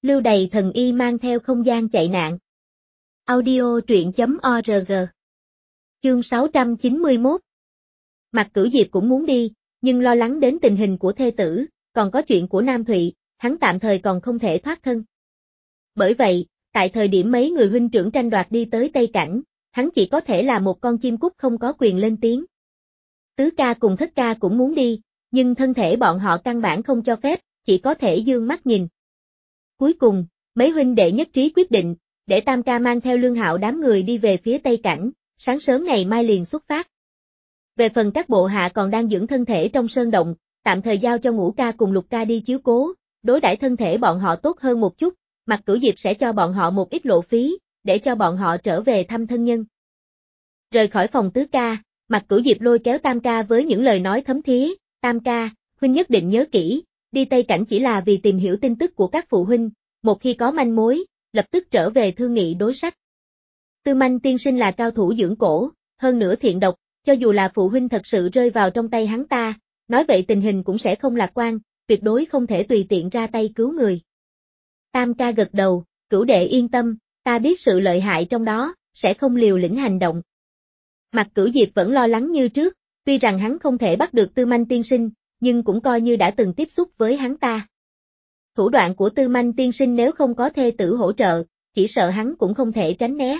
Lưu Đày thần y mang theo không gian chạy nạn. Audio truyện.org. Chương 691. Mạc Cửu Diệp cũng muốn đi, nhưng lo lắng đến tình hình của thê tử, còn có chuyện của Nam Thụy, hắn tạm thời còn không thể thoát thân. Bởi vậy, tại thời điểm mấy người huynh trưởng tranh đoạt đi tới Tây Cảnh, hắn chỉ có thể là một con chim cút không có quyền lên tiếng. Tứ ca cùng thất ca cũng muốn đi, nhưng thân thể bọn họ căn bản không cho phép, chỉ có thể dương mắt nhìn. Cuối cùng, mấy huynh đệ nhất trí quyết định, để Tam ca mang theo Lương Hạo đám người đi về phía Tây Cảnh, sáng sớm ngày mai liền xuất phát. Về phần các bộ hạ còn đang dưỡng thân thể trong sơn động, tạm thời giao cho Ngũ ca cùng Lục ca đi chiếu cố, đối đãi thân thể bọn họ tốt hơn một chút, Mạc Cửu Diệp sẽ cho bọn họ một ít lộ phí, để cho bọn họ trở về thăm thân nhân. Rời khỏi phòng tứ ca, Mạc Cửu Diệp lôi kéo Tam ca với những lời nói thấm thía, Tam ca, huynh nhất định nhớ kỹ, đi Tây Cảnh chỉ là vì tìm hiểu tin tức của các phụ huynh, một khi có manh mối, lập tức trở về thương nghị đối sách. Tư Manh tiên sinh là cao thủ dưỡng cổ, hơn nữa thiện độc, cho dù là phụ huynh thật sự rơi vào trong tay hắn ta, nói vậy tình hình cũng sẽ không lạc quan, tuyệt đối không thể tùy tiện ra tay cứu người. Tam ca gật đầu, Cửu đệ yên tâm, ta biết sự lợi hại trong đó, sẽ không liều lĩnh hành động. Mạc Cửu Diệp vẫn lo lắng như trước, tuy rằng hắn không thể bắt được Tư Manh tiên sinh, nhưng cũng coi như đã từng tiếp xúc với hắn ta. Thủ đoạn của Tư Manh tiên sinh nếu không có thê tử hỗ trợ, chỉ sợ hắn cũng không thể tránh né.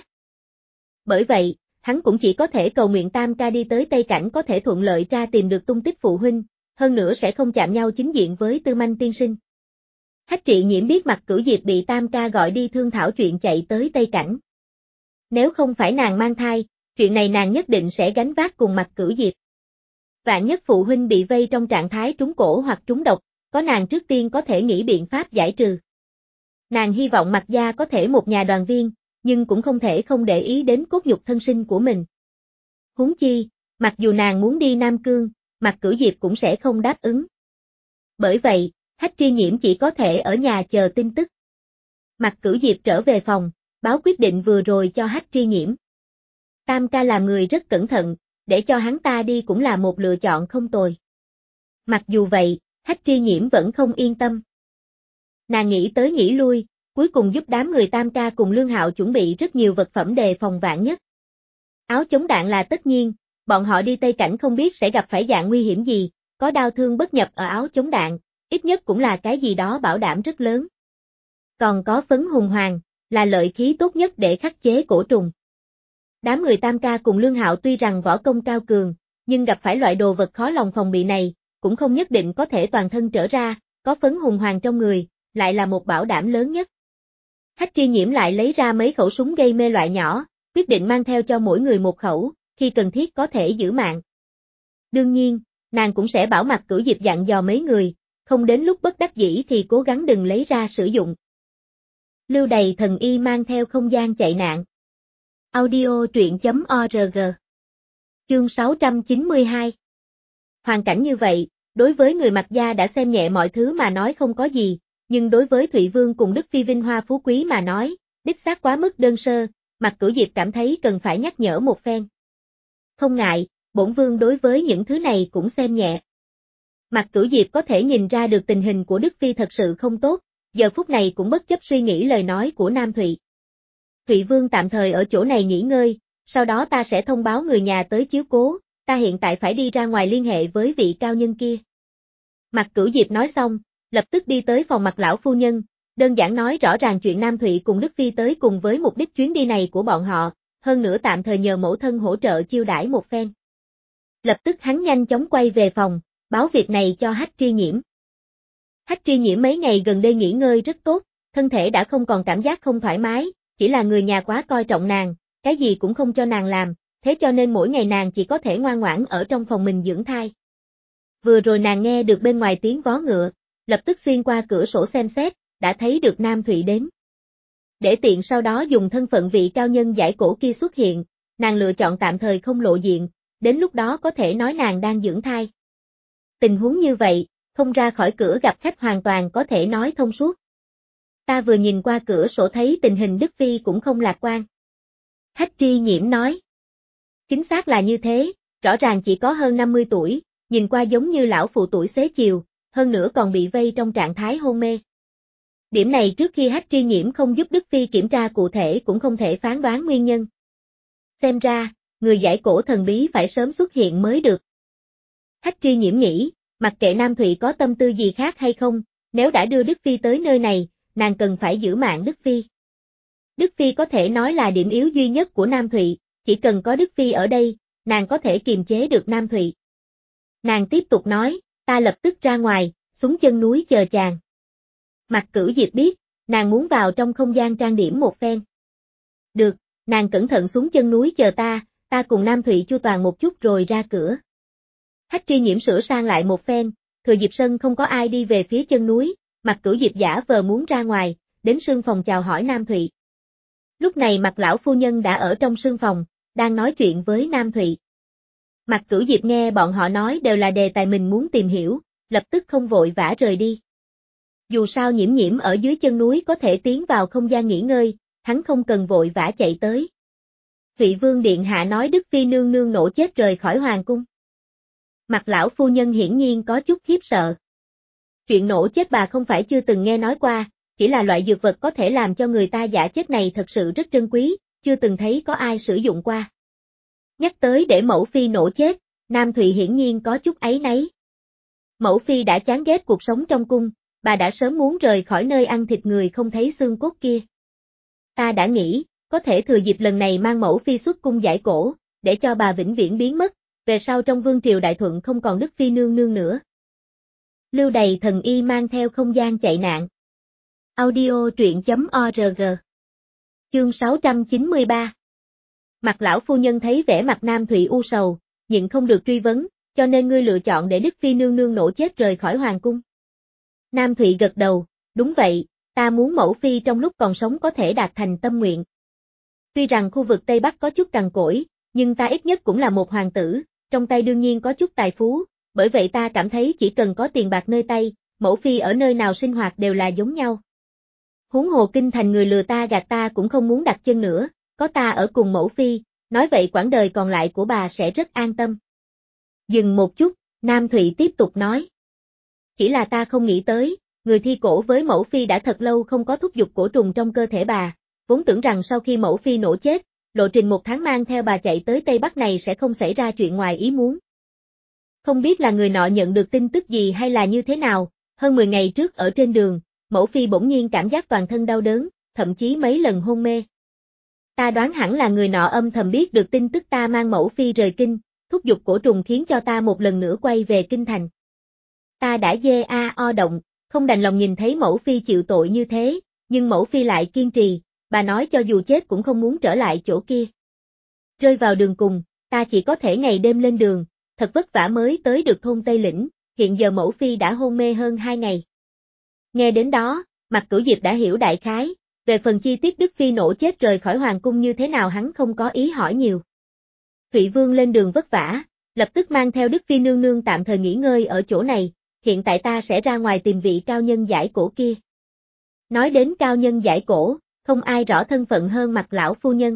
Bởi vậy, hắn cũng chỉ có thể cầu nguyện Tam ca đi tới Tây Cảnh có thể thuận lợi tra tìm được tung tích phụ huynh, hơn nữa sẽ không chạm nhau chính diện với Tư Manh tiên sinh. Hách Trị Nhiễm biết Mạc Cửu Diệp bị Tam ca gọi đi thương thảo chuyện chạy tới Tây Cảnh. Nếu không phải nàng mang thai, chuyện này nàng nhất định sẽ gánh vác cùng Mạc Cửu Diệp. Vạn nhất phụ huynh bị vây trong trạng thái trúng cổ hoặc trúng độc, có nàng trước tiên có thể nghĩ biện pháp giải trừ. Nàng hy vọng Mạc gia có thể một nhà đoàn viên, nhưng cũng không thể không để ý đến cốt nhục thân sinh của mình. Huống chi, mặc dù nàng muốn đi Nam Cương, Mạc Cửu Diệp cũng sẽ không đáp ứng. Bởi vậy, Hách Tri Nhiễm chỉ có thể ở nhà chờ tin tức. Mạc Cửu Diệp trở về phòng, báo quyết định vừa rồi cho Hách Tri Nhiễm. Tam ca làm người rất cẩn thận, để cho hắn ta đi cũng là một lựa chọn không tồi. Mặc dù vậy, Hách Tri Nhiễm vẫn không yên tâm. Nàng nghĩ tới nghĩ lui, cuối cùng giúp đám người Tam ca cùng Lương Hạo chuẩn bị rất nhiều vật phẩm đề phòng vạn nhất. Áo chống đạn là tất nhiên, bọn họ đi Tây Cảnh không biết sẽ gặp phải dạng nguy hiểm gì, có đau thương bất nhập ở áo chống đạn, ít nhất cũng là cái gì đó bảo đảm rất lớn. Còn có phấn hùng hoàng, là lợi khí tốt nhất để khắc chế cổ trùng. Đám người Tam ca cùng Lương Hạo tuy rằng võ công cao cường, nhưng gặp phải loại đồ vật khó lòng phòng bị này, cũng không nhất định có thể toàn thân trở ra, có phấn hùng hoàng trong người, lại là một bảo đảm lớn nhất. Hách Tri Nhiễm lại lấy ra mấy khẩu súng gây mê loại nhỏ, quyết định mang theo cho mỗi người một khẩu, khi cần thiết có thể giữ mạng. Đương nhiên, nàng cũng sẽ bảo Mạc Cửu Diệp dặn dò mấy người, không đến lúc bất đắc dĩ thì cố gắng đừng lấy ra sử dụng. Lưu Đày thần y mang theo không gian chạy nạn. Audio truyện.org. Chương 692. Hoàn cảnh như vậy, đối với người Mạc gia đã xem nhẹ mọi thứ mà nói không có gì, nhưng đối với Thụy Vương cùng Đức Phi vinh hoa phú quý mà nói, đích xác quá mức đơn sơ, Mạc Cửu Diệp cảm thấy cần phải nhắc nhở một phen. Không ngại, bổn vương đối với những thứ này cũng xem nhẹ. Mạc Cửu Diệp có thể nhìn ra được tình hình của Đức Phi thật sự không tốt, giờ phút này cũng bất chấp suy nghĩ lời nói của Nam Thụy. Thụy Vương tạm thời ở chỗ này nghỉ ngơi, sau đó ta sẽ thông báo người nhà tới chiếu cố, ta hiện tại phải đi ra ngoài liên hệ với vị cao nhân kia. Mạc Cửu Diệp nói xong, lập tức đi tới phòng Mạc lão phu nhân, đơn giản nói rõ ràng chuyện Nam Thụy cùng Đức Phi tới cùng với mục đích chuyến đi này của bọn họ, hơn nữa tạm thời nhờ mẫu thân hỗ trợ chiêu đãi một phen. Lập tức hắn nhanh chóng quay về phòng, báo việc này cho Hách Tri Nhiễm. Hách Tri Nhiễm mấy ngày gần đây nghỉ ngơi rất tốt, thân thể đã không còn cảm giác không thoải mái, chỉ là người nhà quá coi trọng nàng, cái gì cũng không cho nàng làm, thế cho nên mỗi ngày nàng chỉ có thể ngoan ngoãn ở trong phòng mình dưỡng thai. Vừa rồi nàng nghe được bên ngoài tiếng vó ngựa, lập tức xuyên qua cửa sổ xem xét, đã thấy được Nam Thụy đến. Để tiện sau đó dùng thân phận vị cao nhân giải cổ kia xuất hiện, nàng lựa chọn tạm thời không lộ diện, đến lúc đó có thể nói nàng đang dưỡng thai. Tình huống như vậy, không ra khỏi cửa gặp khách hoàn toàn có thể nói thông suốt. Ta vừa nhìn qua cửa sổ thấy tình hình Đức Phi cũng không lạc quan. Hách Tri Nhiễm nói. Chính xác là như thế, rõ ràng chỉ có hơn 50 tuổi, nhìn qua giống như lão phụ tuổi xế chiều, hơn nữa còn bị vây trong trạng thái hôn mê. Điểm này trước khi Hách Tri Nhiễm không giúp Đức Phi kiểm tra cụ thể cũng không thể phán đoán nguyên nhân. Xem ra, người giải cổ thần bí phải sớm xuất hiện mới được. Hách Tri Nhiễm nghĩ, mặc kệ Nam Thụy có tâm tư gì khác hay không, nếu đã đưa Đức Phi tới nơi này, nàng cần phải giữ mạng Đức Phi. Đức Phi có thể nói là điểm yếu duy nhất của Nam Thụy, chỉ cần có Đức Phi ở đây, nàng có thể kiềm chế được Nam Thụy. Nàng tiếp tục nói, ta lập tức ra ngoài, xuống chân núi chờ chàng. Mạc Cửu Diệp biết, nàng muốn vào trong không gian trang điểm một phen. Được, nàng cẩn thận xuống chân núi chờ ta cùng Nam Thụy chu toàn một chút rồi ra cửa. Hách Tri Nhiễm sửa sang lại một phen, thừa dịp sân không có ai đi về phía chân núi, Mạc Cửu Diệp giả vờ muốn ra ngoài, đến sương phòng chào hỏi Nam Thụy. Lúc này Mạc lão phu nhân đã ở trong sương phòng, đang nói chuyện với Nam Thụy. Mạc Cửu Diệp nghe bọn họ nói đều là đề tài mình muốn tìm hiểu, lập tức không vội vã rời đi. Dù sao Nhiễm Nhiễm ở dưới chân núi có thể tiến vào không gian nghỉ ngơi, hắn không cần vội vã chạy tới. Thụy Vương Điện Hạ nói Đức Phi nương nương nổ chết rời khỏi hoàng cung. Mạc lão phu nhân hiển nhiên có chút khiếp sợ. Chuyện nổ chết bà không phải chưa từng nghe nói qua, chỉ là loại dược vật có thể làm cho người ta giả chết này thật sự rất trân quý, chưa từng thấy có ai sử dụng qua. Nhắc tới để mẫu phi nổ chết, Nam Thụy hiển nhiên có chút áy náy. Mẫu phi đã chán ghét cuộc sống trong cung, bà đã sớm muốn rời khỏi nơi ăn thịt người không thấy xương cốt kia. Ta đã nghĩ, có thể thừa dịp lần này mang mẫu phi xuất cung giải cổ, để cho bà vĩnh viễn biến mất, về sau trong vương triều Đại Thuận không còn Đức Phi nương nương nữa. Lưu Đày thần y mang theo không gian chạy nạn. Audio truyện.org. Chương 693. Mạc lão phu nhân thấy vẻ mặt Nam Thụy u sầu, nhịn không được truy vấn, cho nên ngươi lựa chọn để Đức Phi nương nương nổ chết rời khỏi hoàng cung. Nam Thụy gật đầu, đúng vậy, ta muốn mẫu phi trong lúc còn sống có thể đạt thành tâm nguyện. Tuy rằng khu vực Tây Bắc có chút cằn cỗi, nhưng ta ít nhất cũng là một hoàng tử, trong tay đương nhiên có chút tài phú, bởi vậy ta cảm thấy chỉ cần có tiền bạc nơi tay, mẫu phi ở nơi nào sinh hoạt đều là giống nhau. Huống hồ kinh thành người lừa ta gạt ta cũng không muốn đặt chân nữa, có ta ở cùng mẫu phi, nói vậy quãng đời còn lại của bà sẽ rất an tâm. Dừng một chút, Nam Thụy tiếp tục nói. Chỉ là ta không nghĩ tới, người thi cổ với mẫu phi đã thật lâu không có thúc giục cổ trùng trong cơ thể bà, vốn tưởng rằng sau khi mẫu phi nổ chết, lộ trình một tháng mang theo bà chạy tới Tây Bắc này sẽ không xảy ra chuyện ngoài ý muốn. Không biết là người nọ nhận được tin tức gì hay là như thế nào, hơn 10 ngày trước ở trên đường, mẫu phi bỗng nhiên cảm giác toàn thân đau đớn, thậm chí mấy lần hôn mê. Ta đoán hẳn là người nọ âm thầm biết được tin tức ta mang mẫu phi rời kinh, thúc giục cổ trùng khiến cho ta một lần nữa quay về kinh thành. Ta đã động, không đành lòng nhìn thấy mẫu phi chịu tội như thế, nhưng mẫu phi lại kiên trì, bà nói cho dù chết cũng không muốn trở lại chỗ kia. Rơi vào đường cùng, ta chỉ có thể ngày đêm lên đường, thật vất vả mới tới được thôn Tây Lĩnh, hiện giờ mẫu phi đã hôn mê hơn 2 ngày. Nghe đến đó, Mạc Cửu Diệp đã hiểu đại khái, về phần chi tiết Đức Phi nổ chết rời khỏi hoàng cung như thế nào hắn không có ý hỏi nhiều. Thụy Vương lên đường vất vả, lập tức mang theo Đức Phi nương nương tạm thời nghỉ ngơi ở chỗ này, hiện tại ta sẽ ra ngoài tìm vị cao nhân giải cổ kia. Nói đến cao nhân giải cổ, không ai rõ thân phận hơn Mạc lão phu nhân.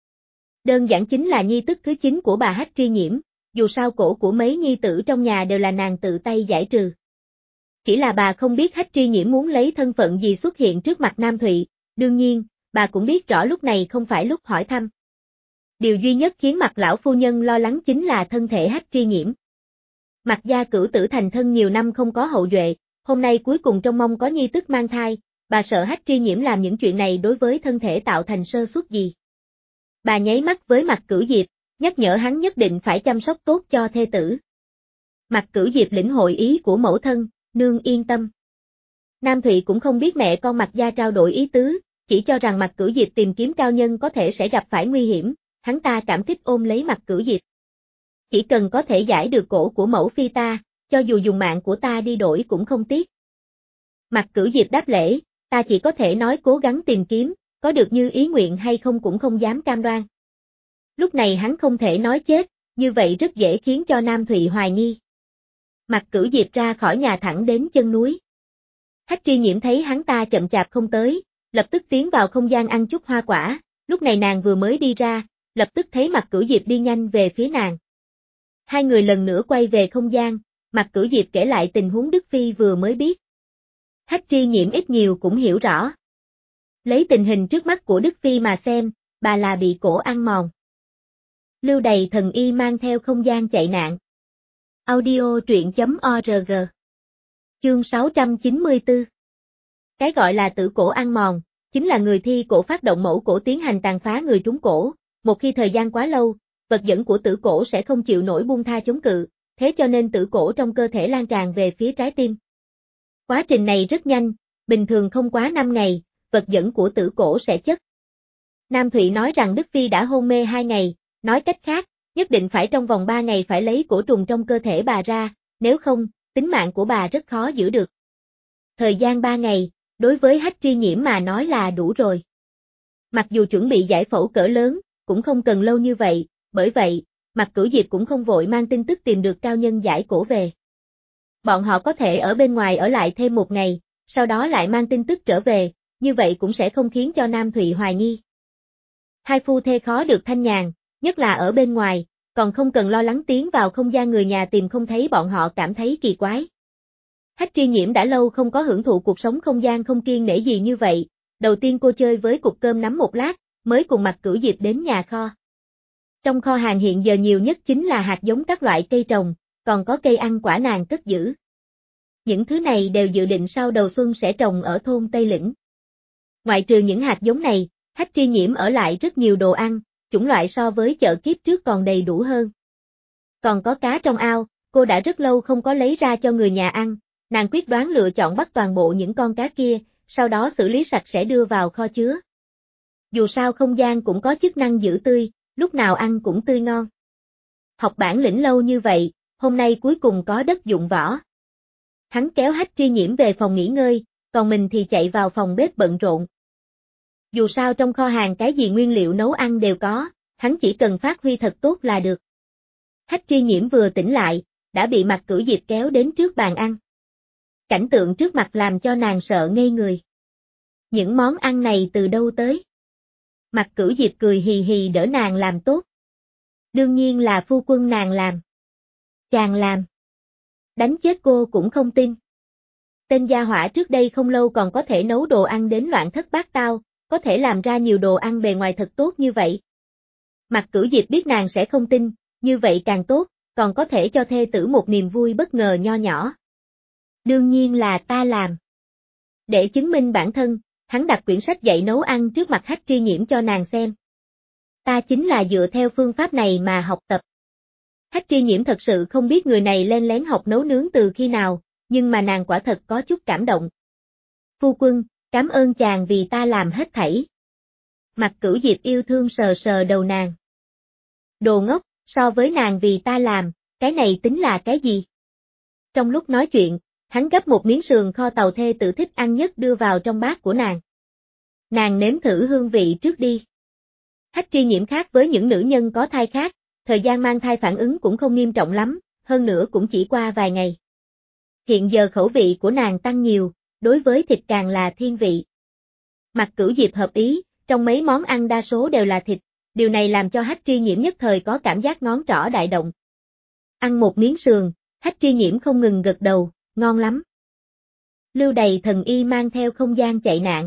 Đơn giản chính là nhi tức thứ 9 của bà Hách Tri Nhiễm, dù sao cổ của mấy nhi tử trong nhà đều là nàng tự tay giải trừ. Chỉ là bà không biết Hách Tri Nhiễm muốn lấy thân phận gì xuất hiện trước mặt Nam Thụy, đương nhiên, bà cũng biết rõ lúc này không phải lúc hỏi thăm. Điều duy nhất khiến Mạc lão phu nhân lo lắng chính là thân thể Hách Tri Nhiễm. Mạc gia cửu tử thành thân nhiều năm không có hậu duệ, hôm nay cuối cùng trông mong có nhi tức mang thai, bà sợ Hách Tri Nhiễm làm những chuyện này đối với thân thể tạo thành sơ suất gì. Bà nháy mắt với Mạc Cửu Diệp, nhắc nhở hắn nhất định phải chăm sóc tốt cho thê tử. Mạc Cửu Diệp lĩnh hội ý của mẫu thân, nương yên tâm. Nam Thụy cũng không biết mẹ con Mạc gia trao đổi ý tứ, chỉ cho rằng Mạc Cửu Diệp tìm kiếm cao nhân có thể sẽ gặp phải nguy hiểm, hắn ta cảm kích ôm lấy Mạc Cửu Diệp. Chỉ cần có thể giải được cổ của mẫu phi ta, cho dù dùng mạng của ta đi đổi cũng không tiếc. Mạc Cửu Diệp đáp lễ, ta chỉ có thể nói cố gắng tìm kiếm, có được như ý nguyện hay không cũng không dám cam đoan. Lúc này hắn không thể nói chết, như vậy rất dễ khiến cho Nam Thụy hoài nghi. Mạc Cửu Diệp ra khỏi nhà thẳng đến chân núi. Hách Tri Nhiễm thấy hắn ta chậm chạp không tới, lập tức tiến vào không gian ăn chút hoa quả, lúc này nàng vừa mới đi ra, lập tức thấy Mạc Cửu Diệp đi nhanh về phía nàng. Hai người lần nữa quay về không gian, Mạc Cửu Diệp kể lại tình huống Đức Phi vừa mới biết. Hách Tri Nhiễm ít nhiều cũng hiểu rõ. Lấy tình hình trước mắt của Đức Phi mà xem, bà là bị cổ ăn mòn. Lưu Đày thần y mang theo không gian chạy nạn. Audio truyện.org. Chương 694. Cái gọi là tử cổ ăn mòn, chính là người thi cổ phát động mẫu cổ tiến hành tàn phá người trúng cổ, một khi thời gian quá lâu, vật dẫn của tử cổ sẽ không chịu nổi buông tha chống cự, thế cho nên tử cổ trong cơ thể lan tràn về phía trái tim. Quá trình này rất nhanh, bình thường không quá 5 ngày, vật dẫn của tử cổ sẽ chất. Nam Thụy nói rằng Đức Phi đã hôn mê 2 ngày, nói cách khác, nhất định phải trong vòng 3 ngày phải lấy cổ trùng trong cơ thể bà ra, nếu không, tính mạng của bà rất khó giữ được. Thời gian 3 ngày, đối với Hách Tri Nhiễm mà nói là đủ rồi. Mặc dù chuẩn bị giải phẫu cỡ lớn, cũng không cần lâu như vậy, bởi vậy, Mạc Cửu Diệp cũng không vội mang tin tức tìm được cao nhân giải cổ về. Bọn họ có thể ở bên ngoài ở lại thêm 1 ngày, sau đó lại mang tin tức trở về, như vậy cũng sẽ không khiến cho Nam Thụy hoài nghi. Hai phu thê khó được thanh nhàn, nhất là ở bên ngoài, còn không cần lo lắng tiến vào không gian người nhà tìm không thấy bọn họ cảm thấy kỳ quái. Hách Tri Nhiễm đã lâu không có hưởng thụ cuộc sống không gian không kiêng nể gì như vậy, đầu tiên cô chơi với cục cơm nắm một lát, mới cùng Mạc Cửu Diệp đến nhà kho. Trong kho hàng hiện giờ nhiều nhất chính là hạt giống các loại cây trồng, còn có cây ăn quả nàng cất giữ. Những thứ này đều dự định sau đầu xuân sẽ trồng ở thôn Tây Lĩnh. Ngoại trừ những hạt giống này, Hách Tri Nhiễm ở lại rất nhiều đồ ăn, chủng loại so với chợ kiếp trước còn đầy đủ hơn. Còn có cá trong ao, cô đã rất lâu không có lấy ra cho người nhà ăn, nàng quyết đoán lựa chọn bắt toàn bộ những con cá kia, sau đó xử lý sạch sẽ đưa vào kho chứa. Dù sao không gian cũng có chức năng giữ tươi, lúc nào ăn cũng tươi ngon. Học bản lĩnh lâu như vậy, hôm nay cuối cùng có đất dụng võ. Hắn kéo Hách Tri Nhiễm về phòng nghỉ ngơi, còn mình thì chạy vào phòng bếp bận rộn. Dù sao trong kho hàng cái gì nguyên liệu nấu ăn đều có, hắn chỉ cần phát huy thật tốt là được. Hách Tri Nhiễm vừa tỉnh lại, đã bị Mạc Cửu Diệp kéo đến trước bàn ăn. Cảnh tượng trước mặt làm cho nàng sợ ngây người. Những món ăn này từ đâu tới? Mạc Cửu Diệp cười hì hì đỡ nàng làm tốt. Đương nhiên là phu quân nàng làm. Chàng làm. Đánh chết cô cũng không tin. Tên gia hỏa trước đây không lâu còn có thể nấu đồ ăn đến loạn thất bát tao, có thể làm ra nhiều đồ ăn bề ngoài thật tốt như vậy. Mạc Cửu Diệp biết nàng sẽ không tin, như vậy càng tốt, còn có thể cho thê tử một niềm vui bất ngờ nho nhỏ. Đương nhiên là ta làm. Để chứng minh bản thân, hắn đặt quyển sách dạy nấu ăn trước mặt Hách Tri Nhiễm cho nàng xem. Ta chính là dựa theo phương pháp này mà học tập. Hách Tri Nhiễm thật sự không biết người này len lén học nấu nướng từ khi nào, nhưng mà nàng quả thật có chút cảm động. Phu quân, cảm ơn chàng vì ta làm hết thảy. Mạc Cửu Diệp yêu thương sờ sờ đầu nàng. Đồ ngốc, so với nàng vì ta làm, cái này tính là cái gì? Trong lúc nói chuyện, hắn gấp một miếng sườn kho tàu thê tử thích ăn nhất đưa vào trong bát của nàng. Nàng nếm thử hương vị trước đi. Hách Tri Nhiễm khác với những nữ nhân có thai khác, thời gian mang thai phản ứng cũng không nghiêm trọng lắm, hơn nữa cũng chỉ qua vài ngày. Hiện giờ khẩu vị của nàng tăng nhiều, đối với thịt càng là thiên vị. Mạc Cửu Diệp hợp ý, trong mấy món ăn đa số đều là thịt, điều này làm cho Hách Tri Nhiễm nhất thời có cảm giác ngón trỏ đại động. Ăn một miếng sườn, Hách Tri Nhiễm không ngừng gật đầu, ngon lắm. Lưu Đày thần y mang theo không gian chạy nạn.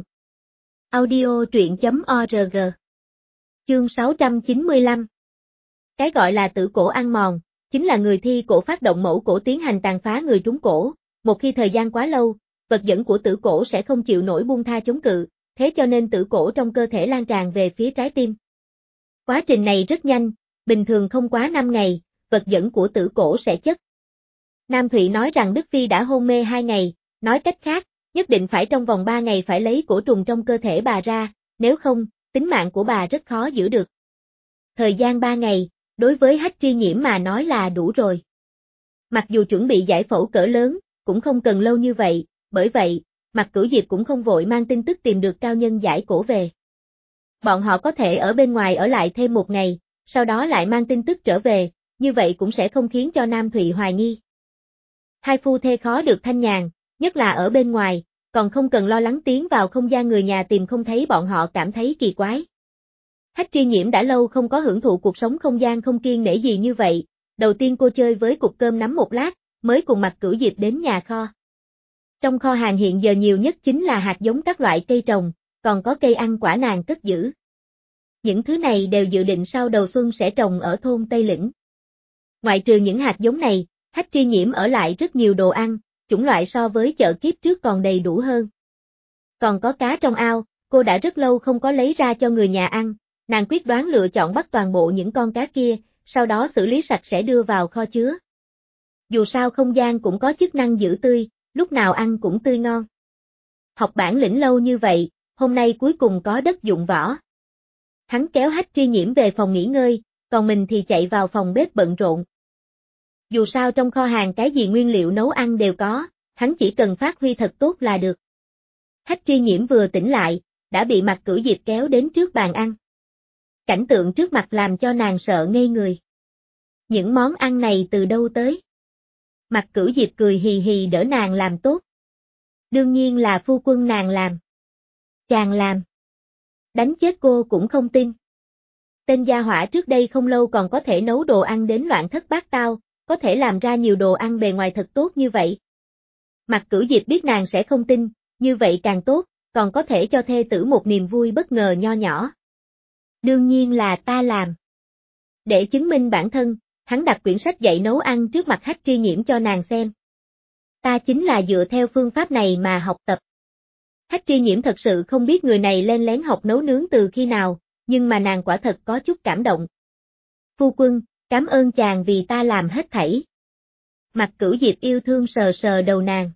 Audio truyện.org. Chương 695. Cái gọi là tử cổ ăn mòn, chính là người thi cổ phát động mẫu cổ tiến hành tàn phá người trúng cổ, một khi thời gian quá lâu, vật dẫn của tử cổ sẽ không chịu nổi buông tha chống cự, thế cho nên tử cổ trong cơ thể lan tràn về phía trái tim. Quá trình này rất nhanh, bình thường không quá 5 ngày, vật dẫn của tử cổ sẽ chất. Nam Thụy nói rằng Đức Phi đã hôn mê 2 ngày, nói cách khác, nhất định phải trong vòng 3 ngày phải lấy cổ trùng trong cơ thể bà ra, nếu không, tính mạng của bà rất khó giữ được. Thời gian 3 ngày, đối với Hách Tri Nhiễm mà nói là đủ rồi. Mặc dù chuẩn bị giải phẫu cỡ lớn, cũng không cần lâu như vậy, bởi vậy, Mạc Cửu Diệp cũng không vội mang tin tức tìm được cao nhân giải cổ về. Bọn họ có thể ở bên ngoài ở lại thêm 1 ngày, sau đó lại mang tin tức trở về, như vậy cũng sẽ không khiến cho Nam Thụy hoài nghi. Hai phu thê khó được thanh nhàn, nhất là ở bên ngoài, còn không cần lo lắng tiến vào không gian người nhà tìm không thấy bọn họ cảm thấy kỳ quái. Hách Tri Nhiễm đã lâu không có hưởng thụ cuộc sống không gian không kiêng nể gì như vậy, đầu tiên cô chơi với cục cơm nắm một lát, mới cùng Mạc Cửu Diệp đến nhà kho. Trong kho hàng hiện giờ nhiều nhất chính là hạt giống các loại cây trồng, còn có cây ăn quả nàng cất giữ. Những thứ này đều dự định sau đầu xuân sẽ trồng ở thôn Tây Lĩnh. Ngoại trừ những hạt giống này, Hách Tri Nhiễm ở lại rất nhiều đồ ăn, chủng loại so với chợ kiếp trước còn đầy đủ hơn. Còn có cá trong ao, cô đã rất lâu không có lấy ra cho người nhà ăn, nàng quyết đoán lựa chọn bắt toàn bộ những con cá kia, sau đó xử lý sạch sẽ đưa vào kho chứa. Dù sao không gian cũng có chức năng giữ tươi, lúc nào ăn cũng tươi ngon. Học bản lĩnh lâu như vậy, hôm nay cuối cùng có đất dụng võ. Hắn kéo Hách Tri Nhiễm về phòng nghỉ ngơi, còn mình thì chạy vào phòng bếp bận rộn. Dù sao trong kho hàng cái gì nguyên liệu nấu ăn đều có, hắn chỉ cần phát huy thật tốt là được. Hách Tri Nhiễm vừa tỉnh lại, đã bị Mạc Cửu Diệp kéo đến trước bàn ăn. Cảnh tượng trước mặt làm cho nàng sợ ngây người. Những món ăn này từ đâu tới? Mạc Cửu Diệp cười hì hì đỡ nàng làm tốt. Đương nhiên là phu quân nàng làm. Chàng làm. Đánh chết cô cũng không tin. Tên gia hỏa trước đây không lâu còn có thể nấu đồ ăn đến loạn thất bát tao, có thể làm ra nhiều đồ ăn bề ngoài thật tốt như vậy. Mạc Cửu Diệp biết nàng sẽ không tin, như vậy càng tốt, còn có thể cho thê tử một niềm vui bất ngờ nho nhỏ. Đương nhiên là ta làm. Để chứng minh bản thân, hắn đặt quyển sách dạy nấu ăn trước mặt Hách Tri Nhiễm cho nàng xem. Ta chính là dựa theo phương pháp này mà học tập. Hách Tri Nhiễm thật sự không biết người này len lén học nấu nướng từ khi nào, nhưng mà nàng quả thật có chút cảm động. Phu quân, cảm ơn chàng vì ta làm hết thảy. Mạc Cửu Diệp yêu thương sờ sờ đầu nàng.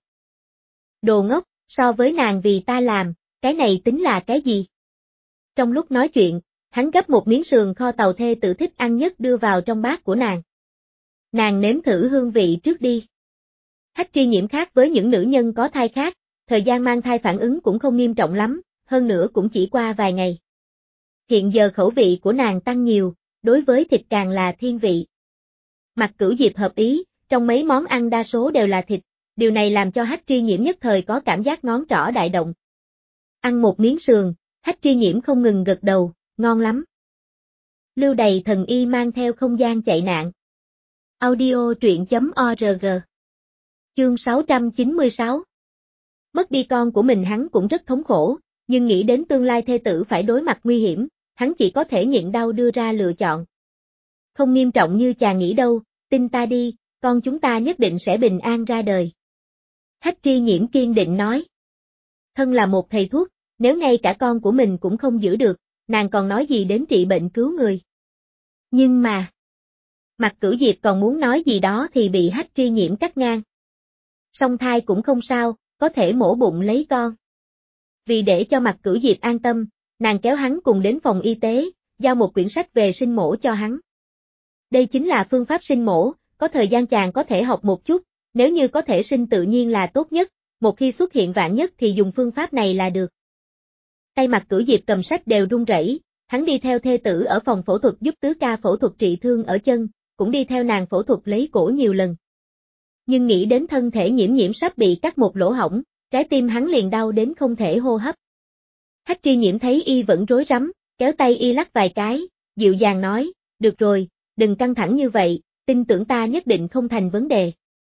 Đồ ngốc, so với nàng vì ta làm, cái này tính là cái gì? Trong lúc nói chuyện, hắn gấp một miếng sườn kho tàu thê tự thích ăn nhất đưa vào trong bát của nàng. Nàng nếm thử hương vị trước đi. Hách Tri Nhiễm khác với những nữ nhân có thai khác, thời gian mang thai phản ứng cũng không nghiêm trọng lắm, hơn nữa cũng chỉ qua vài ngày. Hiện giờ khẩu vị của nàng tăng nhiều, đối với thịt càng là thiên vị. Mạc Cửu Diệp hợp ý, trong mấy món ăn đa số đều là thịt, điều này làm cho Hách Tri Nhiễm nhất thời có cảm giác ngón trỏ đại động. Ăn một miếng sườn, Hách Tri Nhiễm không ngừng gật đầu, ngon lắm. Lưu Đày thần y mang theo không gian chạy nạn. Audio truyện.org. Chương 696. Mất đi con của mình hắn cũng rất thống khổ, nhưng nghĩ đến tương lai thê tử phải đối mặt nguy hiểm, hắn chỉ có thể nhịn đau đưa ra lựa chọn. Không nghiêm trọng như chàng nghĩ đâu, tin ta đi, con chúng ta nhất định sẽ bình an ra đời. Hách Tri Nhiễm kiên định nói. Thân là một thầy thuốc, nếu ngay cả con của mình cũng không giữ được, nàng còn nói gì đến trị bệnh cứu người. Nhưng mà, Mạc Cửu Diệp còn muốn nói gì đó thì bị Hách Tri Nhiễm cắt ngang. Song thai cũng không sao, có thể mổ bụng lấy con. Vì để cho Mạc Cửu Diệp an tâm, nàng kéo hắn cùng đến phòng y tế, giao một quyển sách về sinh mổ cho hắn. Đây chính là phương pháp sinh mổ, có thời gian chàng có thể học một chút, nếu như có thể sinh tự nhiên là tốt nhất, một khi xuất hiện vạn nhất thì dùng phương pháp này là được. Tay Mạc Cửu Diệp cầm sách đều run rẩy, hắn đi theo thê tử ở phòng phẫu thuật giúp tứ ca phẫu thuật trị thương ở chân, cũng đi theo nàng phẫu thuật lấy cổ nhiều lần. Nhưng nghĩ đến thân thể Nhiễm sắp bị cắt một lỗ hổng, trái tim hắn liền đau đến không thể hô hấp. Hách Tri Nhiễm thấy y vẫn rối rắm, kéo tay y lắc vài cái, dịu dàng nói, được rồi, đừng căng thẳng như vậy, tin tưởng ta nhất định không thành vấn đề.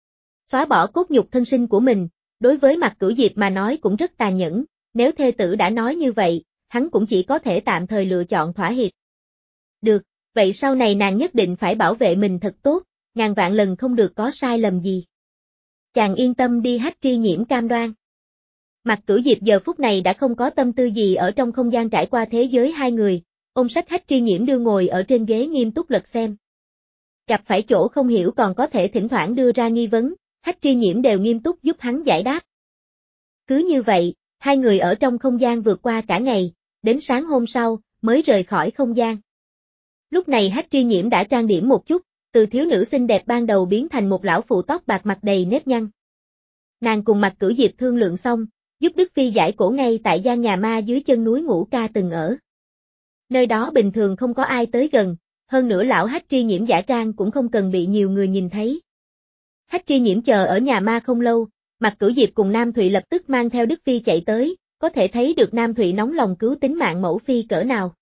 Xóa bỏ cốt nhục thân sinh của mình, đối với Mạc Cửu Diệp mà nói cũng rất tàn nhẫn, nếu thê tử đã nói như vậy, hắn cũng chỉ có thể tạm thời lựa chọn thỏa hiệp. Được, vậy sau này nàng nhất định phải bảo vệ mình thật tốt, ngàn vạn lần không được có sai lầm gì. Chàng yên tâm đi, Hách Tri Nhiễm cam đoan. Mạc Cửu Diệp giờ phút này đã không có tâm tư gì ở trong không gian trải qua thế giới hai người, ôm sách Hách Tri Nhiễm đưa ngồi ở trên ghế nghiêm túc lật xem. Gặp phải chỗ không hiểu còn có thể thỉnh thoảng đưa ra nghi vấn, Hách Tri Nhiễm đều nghiêm túc giúp hắn giải đáp. Cứ như vậy, hai người ở trong không gian vượt qua cả ngày, đến sáng hôm sau, mới rời khỏi không gian. Lúc này Hách Tri Nhiễm đã trang điểm một chút, từ thiếu nữ xinh đẹp ban đầu biến thành một lão phụ tóc bạc mặt đầy nếp nhăn. Nàng cùng Mạc Cửu Diệp thương lượng xong, giúp Đức Phi giải cổ ngay tại gian nhà ma dưới chân núi Ngũ Ca từng ở. Nơi đó bình thường không có ai tới gần, hơn nữa lão Hách Tri Nhiễm giả trang cũng không cần bị nhiều người nhìn thấy. Hách Tri Nhiễm chờ ở nhà ma không lâu, Mạc Cửu Diệp cùng Nam Thụy lập tức mang theo Đức Phi chạy tới, có thể thấy được Nam Thụy nóng lòng cứu tính mạng mẫu phi cỡ nào.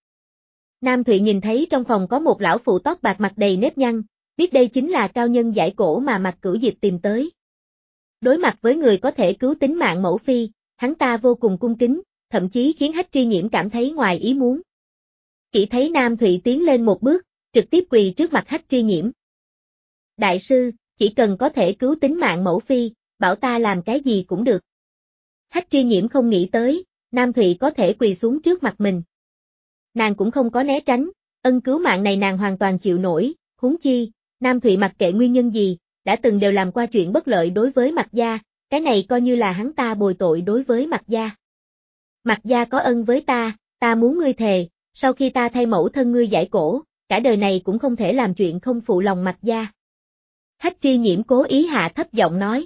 Nam Thụy nhìn thấy trong phòng có một lão phụ tóc bạc mặt đầy nếp nhăn, biết đây chính là cao nhân giải cổ mà Mạc Cửu Diệp tìm tới. Đối mặt với người có thể cứu tính mạng mẫu phi, hắn ta vô cùng cung kính, thậm chí khiến Hách Tri Nhiễm cảm thấy ngoài ý muốn. Chỉ thấy Nam Thụy tiến lên một bước, trực tiếp quỳ trước mặt Hách Tri Nhiễm. Đại sư, chỉ cần có thể cứu tính mạng mẫu phi, bảo ta làm cái gì cũng được. Hách Tri Nhiễm không nghĩ tới, Nam Thụy có thể quỳ xuống trước mặt mình. Nàng cũng không có né tránh, ân cứu mạng này nàng hoàn toàn chịu nổi, huống chi, Nam Thụy mặc kệ nguyên nhân gì, đã từng đều làm qua chuyện bất lợi đối với Mạc gia, cái này coi như là hắn ta bồi tội đối với Mạc gia. Mạc gia có ân với ta muốn ngươi thề, sau khi ta thay mẫu thân ngươi giải cổ, cả đời này cũng không thể làm chuyện không phụ lòng Mạc gia. Hách Tri Nhiễm cố ý hạ thấp giọng nói.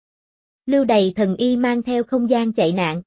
Lưu Đầy Thần Y mang theo không gian chạy nạn.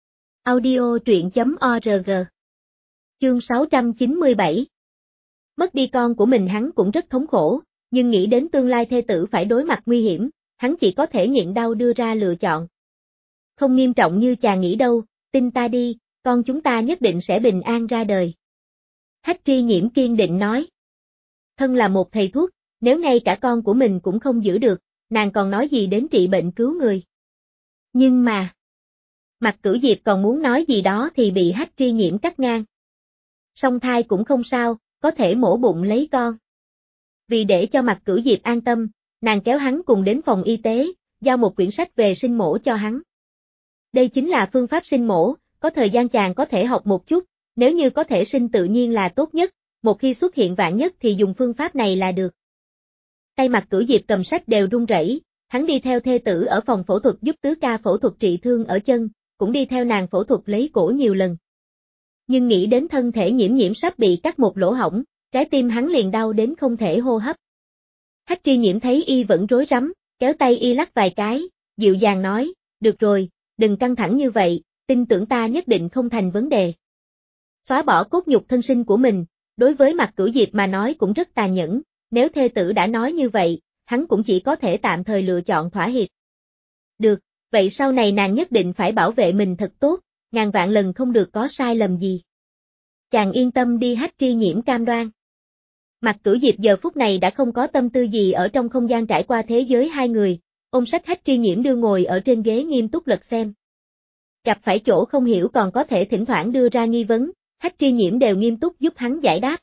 Audio truyện.org. Chương 697. Mất đi con của mình hắn cũng rất thống khổ, nhưng nghĩ đến tương lai thê tử phải đối mặt nguy hiểm, hắn chỉ có thể nhịn đau đưa ra lựa chọn. Không nghiêm trọng như chàng nghĩ đâu, tin ta đi, con chúng ta nhất định sẽ bình an ra đời. Hách Tri Nhiễm kiên định nói. Thân là một thầy thuốc, nếu ngay cả con của mình cũng không giữ được, nàng còn nói gì đến trị bệnh cứu người. Nhưng mà, Mạc Cửu Diệp còn muốn nói gì đó thì bị Hách Tri Nhiễm cắt ngang. Song thai cũng không sao, có thể mổ bụng lấy con. Vì để cho Mạc Cửu Diệp an tâm, nàng kéo hắn cùng đến phòng y tế, giao một quyển sách về sinh mổ cho hắn. Đây chính là phương pháp sinh mổ, có thời gian chàng có thể học một chút, nếu như có thể sinh tự nhiên là tốt nhất, một khi xuất hiện vạn nhất thì dùng phương pháp này là được. Tay Mạc Cửu Diệp cầm sách đều run rẩy, hắn đi theo thê tử ở phòng phẫu thuật giúp tứ ca phẫu thuật trị thương ở chân, cũng đi theo nàng phẫu thuật lấy cổ nhiều lần. Nhưng nghĩ đến thân thể Nhiễm Nhiễm sắp bị cắt một lỗ hổng, trái tim hắn liền đau đến không thể hô hấp. Hách Tri Nhiễm thấy y vẫn rối rắm, kéo tay y lắc vài cái, dịu dàng nói, được rồi, đừng căng thẳng như vậy, tin tưởng ta nhất định không thành vấn đề. Xóa bỏ cốt nhục thân sinh của mình, đối với Mạc Cửu Diệp mà nói cũng rất tàn nhẫn, nếu thê tử đã nói như vậy, hắn cũng chỉ có thể tạm thời lựa chọn thỏa hiệp. Được, vậy sau này nàng nhất định phải bảo vệ mình thật tốt, ngàn vạn lần không được có sai lầm gì. Chàng yên tâm đi, Hách Tri Nhiễm cam đoan. Mạc Cửu Diệp giờ phút này đã không có tâm tư gì ở trong không gian trải qua thế giới hai người, ôm sách Hách Tri Nhiễm đưa ngồi ở trên ghế nghiêm túc lật xem. Gặp phải chỗ không hiểu còn có thể thỉnh thoảng đưa ra nghi vấn, Hách Tri Nhiễm đều nghiêm túc giúp hắn giải đáp.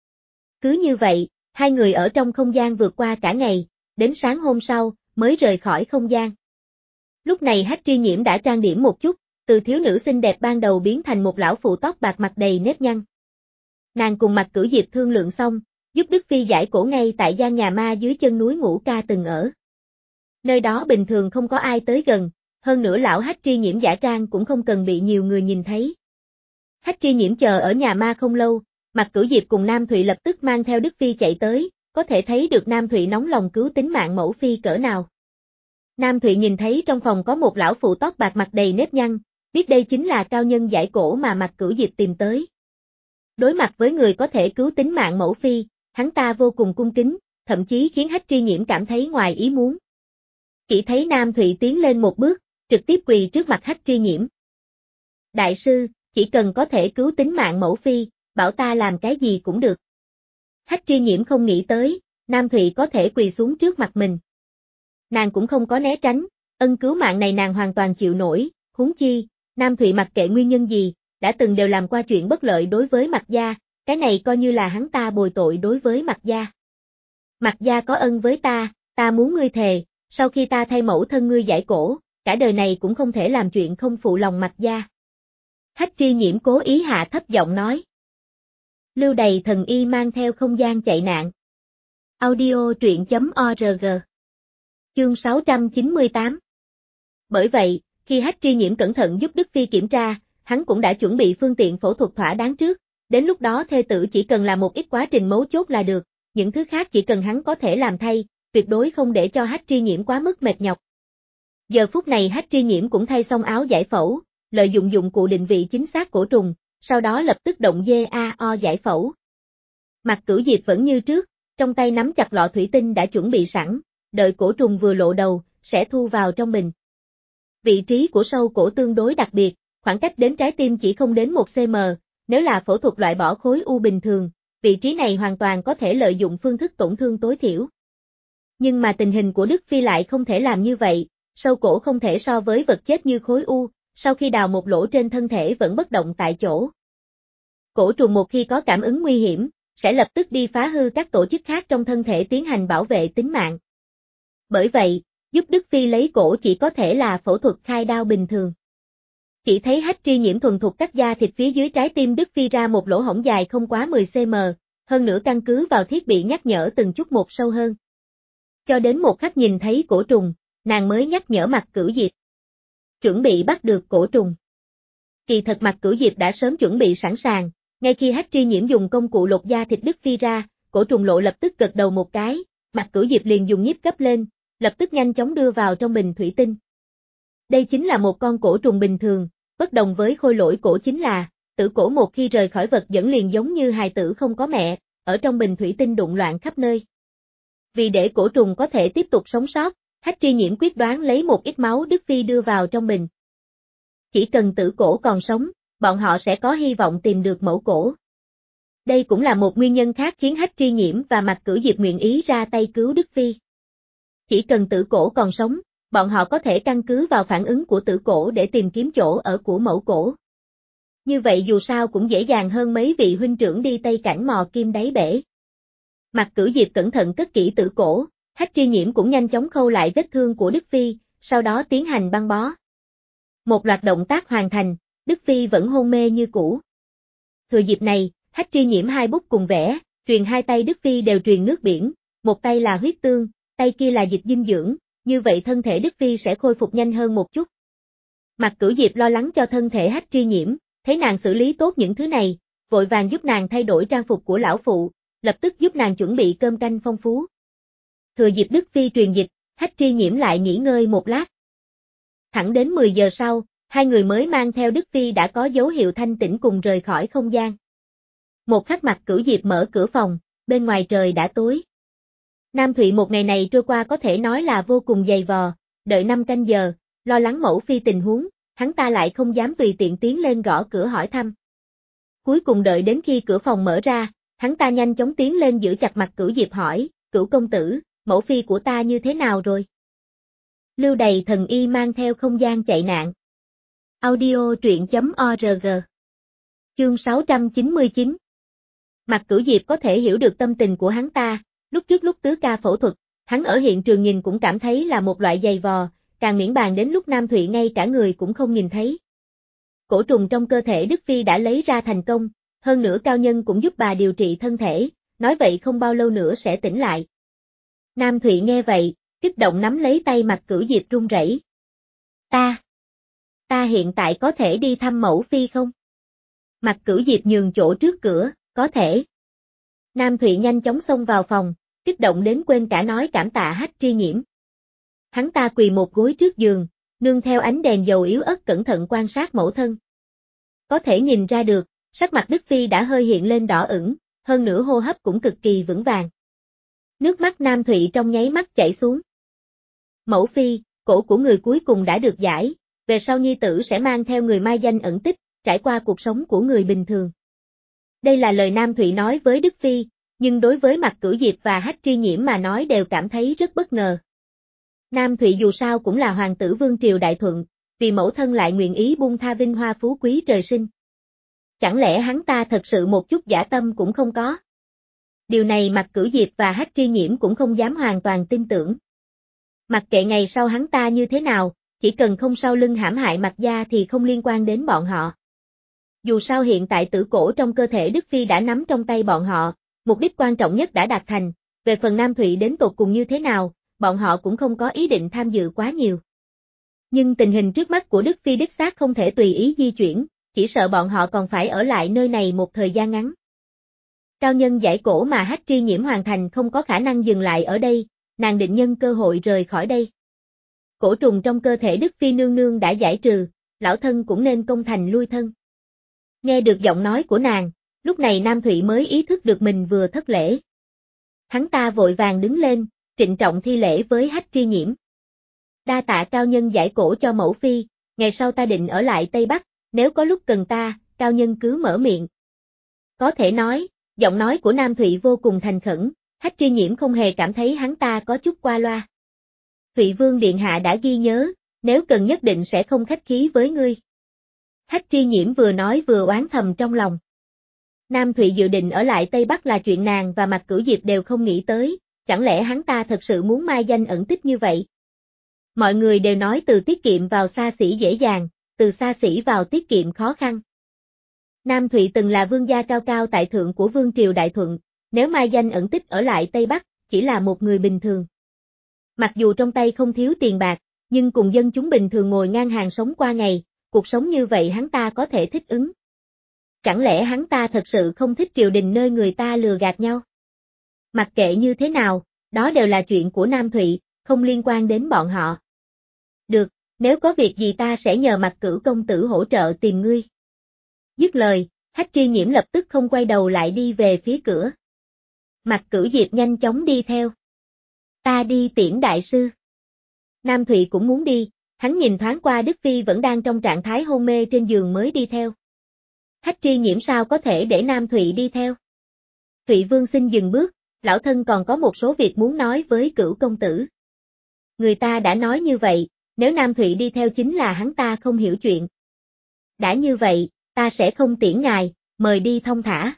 Cứ như vậy, hai người ở trong không gian vượt qua cả ngày, đến sáng hôm sau, mới rời khỏi không gian. Lúc này Hách Tri Nhiễm đã trang điểm một chút, từ thiếu nữ xinh đẹp ban đầu biến thành một lão phụ tóc bạc mặt đầy nếp nhăn. Nàng cùng Mạc Cửu Diệp thương lượng xong, giúp Đức Phi giải cổ ngay tại gian nhà ma dưới chân núi Ngũ Ca từng ở. Nơi đó bình thường không có ai tới gần, hơn nữa lão Hách Tri Nhiễm giả trang cũng không cần bị nhiều người nhìn thấy. Hách Tri Nhiễm chờ ở nhà ma không lâu, Mạc Cửu Diệp cùng Nam Thụy lập tức mang theo Đức Phi chạy tới, có thể thấy được Nam Thụy nóng lòng cứu tính mạng mẫu phi cỡ nào. Nam Thụy nhìn thấy trong phòng có một lão phụ tóc bạc mặt đầy nếp nhăn, biết đây chính là cao nhân giải cổ mà Mạc Cửu Diệp tìm tới. Đối mặt với người có thể cứu tính mạng mẫu phi, hắn ta vô cùng cung kính, thậm chí khiến Hách Tri Nhiễm cảm thấy ngoài ý muốn. Chỉ thấy Nam Thụy tiến lên một bước, trực tiếp quỳ trước mặt Hách Tri Nhiễm. Đại sư, chỉ cần có thể cứu tính mạng mẫu phi, bảo ta làm cái gì cũng được. Hách Tri Nhiễm không nghĩ tới, Nam Thụy có thể quỳ xuống trước mặt mình. Nàng cũng không có né tránh, ân cứu mạng này nàng hoàn toàn chịu nổi, huống chi, Nam Thụy mặc kệ nguyên nhân gì, đã từng đều làm qua chuyện bất lợi đối với Mạc gia, cái này coi như là hắn ta bồi tội đối với Mạc gia. Mạc gia có ân với ta muốn ngươi thề, sau khi ta thay mẫu thân ngươi giải cổ, cả đời này cũng không thể làm chuyện không phụ lòng Mạc gia. Hách Tri Nhiễm cố ý hạ thấp giọng nói. Lưu Đầy Thần Y mang theo không gian chạy nạn. Audio truyện.org. Chương 698. Bởi vậy, khi Hách Tri Nhiễm cẩn thận giúp Đức Phi kiểm tra, hắn cũng đã chuẩn bị phương tiện phẫu thuật thỏa đáng trước, đến lúc đó thê tử chỉ cần làm một ít quá trình mấu chốt là được, những thứ khác chỉ cần hắn có thể làm thay, tuyệt đối không để cho Hách Tri Nhiễm quá mức mệt nhọc. Giờ phút này Hách Tri Nhiễm cũng thay xong áo giải phẫu, lợi dụng dụng cụ định vị chính xác cổ trùng, sau đó lập tức động GAO giải phẫu. Mạc Cửu Diệp vẫn như trước, trong tay nắm chặt lọ thủy tinh đã chuẩn bị sẵn, đợi cổ trùng vừa lộ đầu, sẽ thu vào trong bình. Vị trí của sâu cổ tương đối đặc biệt, khoảng cách đến trái tim chỉ không đến 1 cm, nếu là phẫu thuật loại bỏ khối u bình thường, vị trí này hoàn toàn có thể lợi dụng phương thức tổn thương tối thiểu. Nhưng mà tình hình của Đức Phi lại không thể làm như vậy, Sâu cổ không thể so với vật chết như khối u, sau khi đào một lỗ trên thân thể vẫn bất động tại chỗ. Cổ trùng một khi có cảm ứng nguy hiểm, sẽ lập tức đi phá hư các tổ chức khác trong thân thể tiến hành bảo vệ tính mạng. Bởi vậy, giúp Đức Phi lấy cổ chỉ có thể là phẫu thuật khai đao bình thường. Chỉ thấy Hách Tri Nhiễm thuần thục cắt da thịt phía dưới trái tim Đức Phi ra một lỗ hổng dài không quá 10 cm, hơn nữa căn cứ vào thiết bị nhắc nhở từng chút một sâu hơn. Cho đến một khắc nhìn thấy cổ trùng, nàng mới nhắc nhở Mạc Cửu Diệp. Chuẩn bị bắt được cổ trùng. Kỳ thật Mạc Cửu Diệp đã sớm chuẩn bị sẵn sàng, ngay khi Hách Tri Nhiễm dùng công cụ lột da thịt Đức Phi ra, cổ trùng lộ lập tức gật đầu một cái, Mạc Cửu Diệp liền dùng nhiếp cấp lên, lập tức nhanh chóng đưa vào trong bình thủy tinh. Đây chính là một con cổ trùng bình thường, bất đồng với khôi lỗi cổ chính là, tử cổ một khi rời khỏi vật dẫn liền giống như hài tử không có mẹ, ở trong bình thủy tinh đụng loạn khắp nơi. Vì để cổ trùng có thể tiếp tục sống sót, Hách Tri Nhiễm quyết đoán lấy một ít máu Đức Phi đưa vào trong bình. Chỉ cần tử cổ còn sống, bọn họ sẽ có hy vọng tìm được mẫu cổ. Đây cũng là một nguyên nhân khác khiến Hách Tri Nhiễm và Mạc Cửu Diệp nguyện ý ra tay cứu Đức Phi. Chỉ cần tử cổ còn sống, bọn họ có thể căn cứ vào phản ứng của tử cổ để tìm kiếm chỗ ở của mẫu cổ. Như vậy dù sao cũng dễ dàng hơn mấy vị huynh trưởng đi Tây Cảnh mò kim đáy bể. Mạc Cửu Diệp cẩn thận cất kỹ tử cổ, Hách Tri Nhiễm cũng nhanh chóng khâu lại vết thương của Đức Phi, sau đó tiến hành băng bó. Một loạt động tác hoàn thành, Đức Phi vẫn hôn mê như cũ. Thừa dịp này, Hách Tri Nhiễm hai bút cùng vẽ, truyền hai tay Đức Phi đều truyền nước biển, một tay là huyết tương, tay kia là dịch dinh dưỡng, như vậy thân thể Đức Phi sẽ khôi phục nhanh hơn một chút. Mạc Cửu Diệp lo lắng cho thân thể Hách Tri Nhiễm, thấy nàng xử lý tốt những thứ này, vội vàng giúp nàng thay đổi trang phục của lão phụ, lập tức giúp nàng chuẩn bị cơm canh phong phú. Thừa dịp Đức Phi truyền dịch, Hách Tri Nhiễm lại nghỉ ngơi một lát. Thẳng đến 10 giờ sau, hai người mới mang theo Đức Phi đã có dấu hiệu thanh tĩnh cùng rời khỏi không gian. Một khắc Mạc Cửu Diệp mở cửa phòng, bên ngoài trời đã tối. Nam Thụy một ngày này trôi qua có thể nói là vô cùng dày vò, đợi 5 canh giờ, lo lắng mẫu phi tình huống, hắn ta lại không dám tùy tiện tiến lên gõ cửa hỏi thăm. Cuối cùng đợi đến khi cửa phòng mở ra, hắn ta nhanh chóng tiến lên giữ chặt Mạc Cửu Diệp hỏi, Cửu công tử, mẫu phi của ta như thế nào rồi? Lưu Đầy thần y mang theo không gian chạy nạn. Audio truyện.org. Chương 699. Mạc Cửu Diệp có thể hiểu được tâm tình của hắn ta, lúc trước lúc tứ ca phẫu thuật, hắn ở hiện trường nhìn cũng cảm thấy là một loại dày vò, càng miễn bàn đến lúc Nam Thụy ngay cả người cũng không nhìn thấy. Cổ trùng trong cơ thể Đức Phi đã lấy ra thành công, hơn nữa cao nhân cũng giúp bà điều trị thân thể, nói vậy không bao lâu nữa sẽ tỉnh lại. Nam Thụy nghe vậy, kích động nắm lấy tay Mạc Cửu Diệp run rẩy. Ta hiện tại có thể đi thăm mẫu phi không? Mạc Cửu Diệp nhường chỗ trước cửa, có thể. Nam Thụy nhanh chóng xông vào phòng, kích động đến quên cả nói cảm tạ Hách Tri Nhiễm. Hắn ta quỳ một gối trước giường, nương theo ánh đèn dầu yếu ớt cẩn thận quan sát mẫu thân. Có thể nhìn ra được, sắc mặt Đức Phi đã hơi hiện lên đỏ ửng, hơn nữa hô hấp cũng cực kỳ vững vàng. Nước mắt Nam Thụy trong nháy mắt chảy xuống. Mẫu phi, cổ của người cuối cùng đã được giải, về sau nhi tử sẽ mang theo người mai danh ẩn tích, trải qua cuộc sống của người bình thường. Đây là lời Nam Thụy nói với Đức Phi, nhưng đối với Mạc Cửu Diệp và Hách Tri Nhiễm mà nói đều cảm thấy rất bất ngờ. Nam Thụy dù sao cũng là hoàng tử vương triều đại thuận, vì mẫu thân lại nguyện ý buông tha vinh hoa phú quý trời sinh. Chẳng lẽ hắn ta thật sự một chút dã tâm cũng không có? Điều này Mạc Cửu Diệp và Hách Tri Nhiễm cũng không dám hoàn toàn tin tưởng. Mặc kệ ngày sau hắn ta như thế nào, chỉ cần không sau lưng hãm hại Mạc gia thì không liên quan đến bọn họ. Dù sao hiện tại tử cổ trong cơ thể Đức Phi đã nắm trong tay bọn họ, mục đích quan trọng nhất đã đạt thành, về phần Nam Thụy đến tột cùng như thế nào, bọn họ cũng không có ý định tham dự quá nhiều. Nhưng tình hình trước mắt của Đức Phi đích xác không thể tùy ý di chuyển, chỉ sợ bọn họ còn phải ở lại nơi này một thời gian ngắn. Cao nhân giải cổ mà Hách Tri Nhiễm hoàn thành không có khả năng dừng lại ở đây, nàng định nhân cơ hội rời khỏi đây. Cổ trùng trong cơ thể Đức Phi nương nương đã giải trừ, lão thân cũng nên công thành lui thân. Nghe được giọng nói của nàng, lúc này Nam Thụy mới ý thức được mình vừa thất lễ. Hắn ta vội vàng đứng lên, trịnh trọng thi lễ với Hách Tri Nhiễm. Đa tạ cao nhân giải cổ cho mẫu phi, ngày sau ta định ở lại Tây Bắc, nếu có lúc cần ta, cao nhân cứ mở miệng. Có thể nói, giọng nói của Nam Thụy vô cùng thành khẩn, Hách Tri Nhiễm không hề cảm thấy hắn ta có chút qua loa. Thụy Vương điện hạ đã ghi nhớ, nếu cần nhất định sẽ không khách khí với ngươi. Hách Tri Nhiễm vừa nói vừa oán thầm trong lòng. Nam Thụy dự định ở lại Tây Bắc là chuyện nàng và Mạc Cửu Diệp đều không nghĩ tới, chẳng lẽ hắn ta thật sự muốn mai danh ẩn tích như vậy? Mọi người đều nói từ tiết kiệm vào xa xỉ dễ dàng, từ xa xỉ vào tiết kiệm khó khăn. Nam Thụy từng là vương gia cao cao tại thượng của vương triều Đại Thuận, nếu mai danh ẩn tích ở lại Tây Bắc, chỉ là một người bình thường. Mặc dù trong tay không thiếu tiền bạc, nhưng cùng dân chúng bình thường ngồi ngang hàng sống qua ngày, cuộc sống như vậy hắn ta có thể thích ứng. Chẳng lẽ hắn ta thật sự không thích triều đình nơi người ta lừa gạt nhau? Mặc kệ như thế nào, đó đều là chuyện của Nam Thụy, không liên quan đến bọn họ. Được, nếu có việc gì ta sẽ nhờ Mạc Cửu công tử hỗ trợ tìm ngươi. Dứt lời, Hách Tri Nhiễm lập tức không quay đầu lại đi về phía cửa. Mạc Cửu Diệp nhanh chóng đi theo. Ta đi tiễn đại sư. Nam Thụy cũng muốn đi, hắn nhìn thoáng qua Đức Phi vẫn đang trong trạng thái hôn mê trên giường mới đi theo. Hách Tri Nhiễm sao có thể để Nam Thụy đi theo? Thụy Vương xin dừng bước, lão thân còn có một số việc muốn nói với Cửu công tử. Người ta đã nói như vậy, nếu Nam Thụy đi theo chính là hắn ta không hiểu chuyện. Đã như vậy, ta sẽ không tiễn ngài, mời đi thông thả.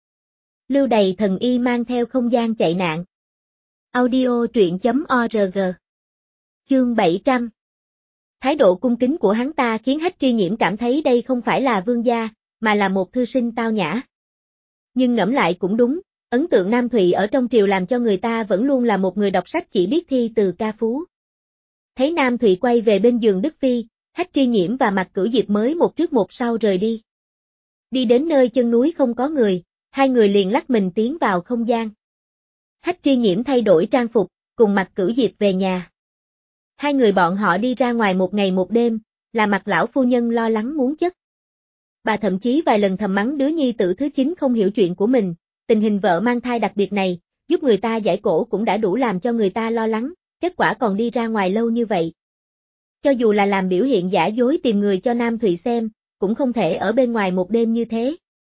Lưu Đầy Thần Y mang theo không gian chạy nạn. Audio truyện.org. Chương 700. Thái độ cung kính của hắn ta khiến Hách Tri Nhiễm cảm thấy đây không phải là vương gia, mà là một thư sinh tao nhã. Nhưng ngẫm lại cũng đúng, ấn tượng Nam Thụy ở trong triều làm cho người ta vẫn luôn là một người đọc sách chỉ biết thi từ ca phú. Thấy Nam Thụy quay về bên giường Đức Phi, Hách Tri Nhiễm và Mạc Cửu Diệp mới một trước một sau rời đi. Đi đến nơi chân núi không có người, hai người liền lách mình tiến vào không gian. Hách Tri Nhiễm thay đổi trang phục, cùng Mạc Cửu Diệp về nhà. Hai người bọn họ đi ra ngoài một ngày một đêm, là Mạc lão phu nhân lo lắng muốn chết. Bà thậm chí vài lần thầm mắng đứa nhi tử thứ 9 không hiểu chuyện của mình, tình hình vợ mang thai đặc biệt này, giúp người ta giải cổ cũng đã đủ làm cho người ta lo lắng, kết quả còn đi ra ngoài lâu như vậy. Cho dù là làm biểu hiện giả dối tìm người cho Nam Thụy xem, cũng không thể ở bên ngoài một đêm như thế.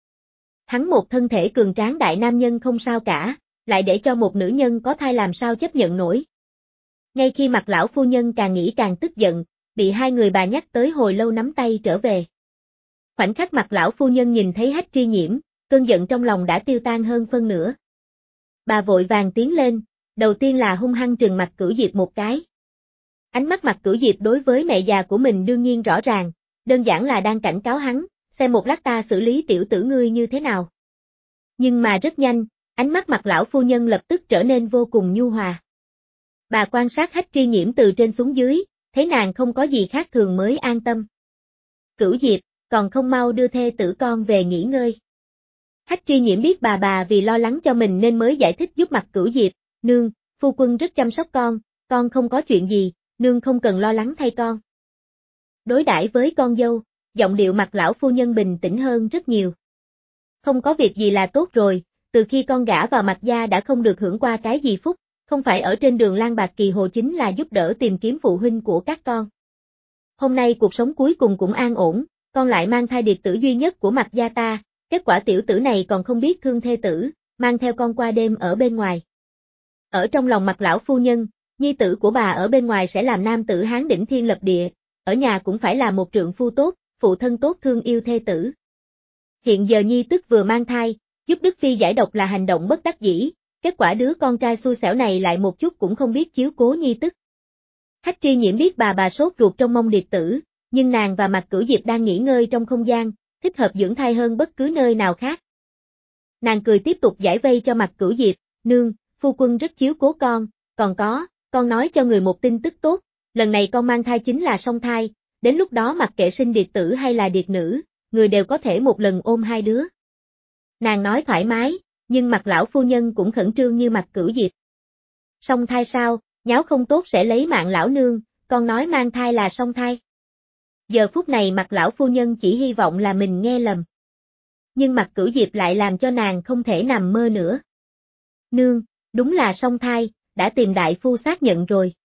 Hắn một thân thể cường tráng đại nam nhân không sao cả, lại để cho một nữ nhân có thai làm sao chấp nhận nổi. Ngay khi Mạc lão phu nhân càng nghĩ càng tức giận, bị hai người bà nhắc tới hồi lâu nắm tay trở về. Khoảnh khắc Mạc lão phu nhân nhìn thấy Hách Tri Nhiễm, cơn giận trong lòng đã tiêu tan hơn phân nửa. Bà vội vàng tiến lên, đầu tiên là hung hăng trừng Mạc Cửu Diệp một cái. Ánh mắt Mạc Cửu Diệp đối với mẹ già của mình đương nhiên rõ ràng, đơn giản là đang cảnh cáo hắn, xem một lát ta xử lý tiểu tử ngươi như thế nào. Nhưng mà rất nhanh, ánh mắt Mạc lão phu nhân lập tức trở nên vô cùng nhu hòa. Bà quan sát Hách Tri Nhiễm từ trên xuống dưới, thấy nàng không có gì khác thường mới an tâm. Cửu Diệp, còn không mau đưa thê tử con về nghỉ ngơi. Hách Tri Nhiễm biết bà vì lo lắng cho mình nên mới giải thích giúp Mạc Cửu Diệp, nương, phu quân rất chăm sóc con không có chuyện gì, nương không cần lo lắng thay con. Đối đãi với con dâu, giọng điệu Mạc lão phu nhân bình tĩnh hơn rất nhiều. Không có việc gì là tốt rồi, từ khi con gả vào Mạc gia đã không được hưởng qua cái gì phúc, không phải ở trên đường Lan Bạc Kỳ Hồ chính là giúp đỡ tìm kiếm phụ huynh của các con. Hôm nay cuộc sống cuối cùng cũng an ổn, con lại mang thai điệt tử duy nhất của Mạc gia ta, kết quả tiểu tử này còn không biết thương thê tử, mang theo con qua đêm ở bên ngoài. Ở trong lòng Mạc lão phu nhân, nhi tử của bà ở bên ngoài sẽ làm nam tử hán đỉnh thiên lập địa, ở nhà cũng phải là một trượng phu tốt, phụ thân tốt thương yêu thê tử. Hiện giờ nhi tức vừa mang thai, giúp Đức Phi giải độc là hành động bất đắc dĩ, kết quả đứa con trai xui xẻo này lại một chút cũng không biết chiếu cố nhi tức. Hách Tri Nhiễm biết bà sốt ruột trong mong điệt tử, nhưng nàng và Mạc Cửu Diệp đang nghỉ ngơi trong không gian, thích hợp dưỡng thai hơn bất cứ nơi nào khác. Nàng cười tiếp tục giải vây cho Mạc Cửu Diệp, nương, phu quân rất chiếu cố còn có, con nói cho người một tin tức tốt, lần này con mang thai chính là song thai, đến lúc đó mặc kệ sinh điệt tử hay là điệt nữ, người đều có thể một lần ôm hai đứa. Nàng nói thoải mái, nhưng Mạc lão phu nhân cũng khẩn trương như Mạc Cửu Diệp. Song thai sao, nháo không tốt sẽ lấy mạng lão nương, con nói mang thai là song thai. Giờ phút này Mạc lão phu nhân chỉ hy vọng là mình nghe lầm. Nhưng Mạc Cửu Diệp lại làm cho nàng không thể nằm mơ nữa. Nương, đúng là song thai, đã tìm đại phu xác nhận rồi.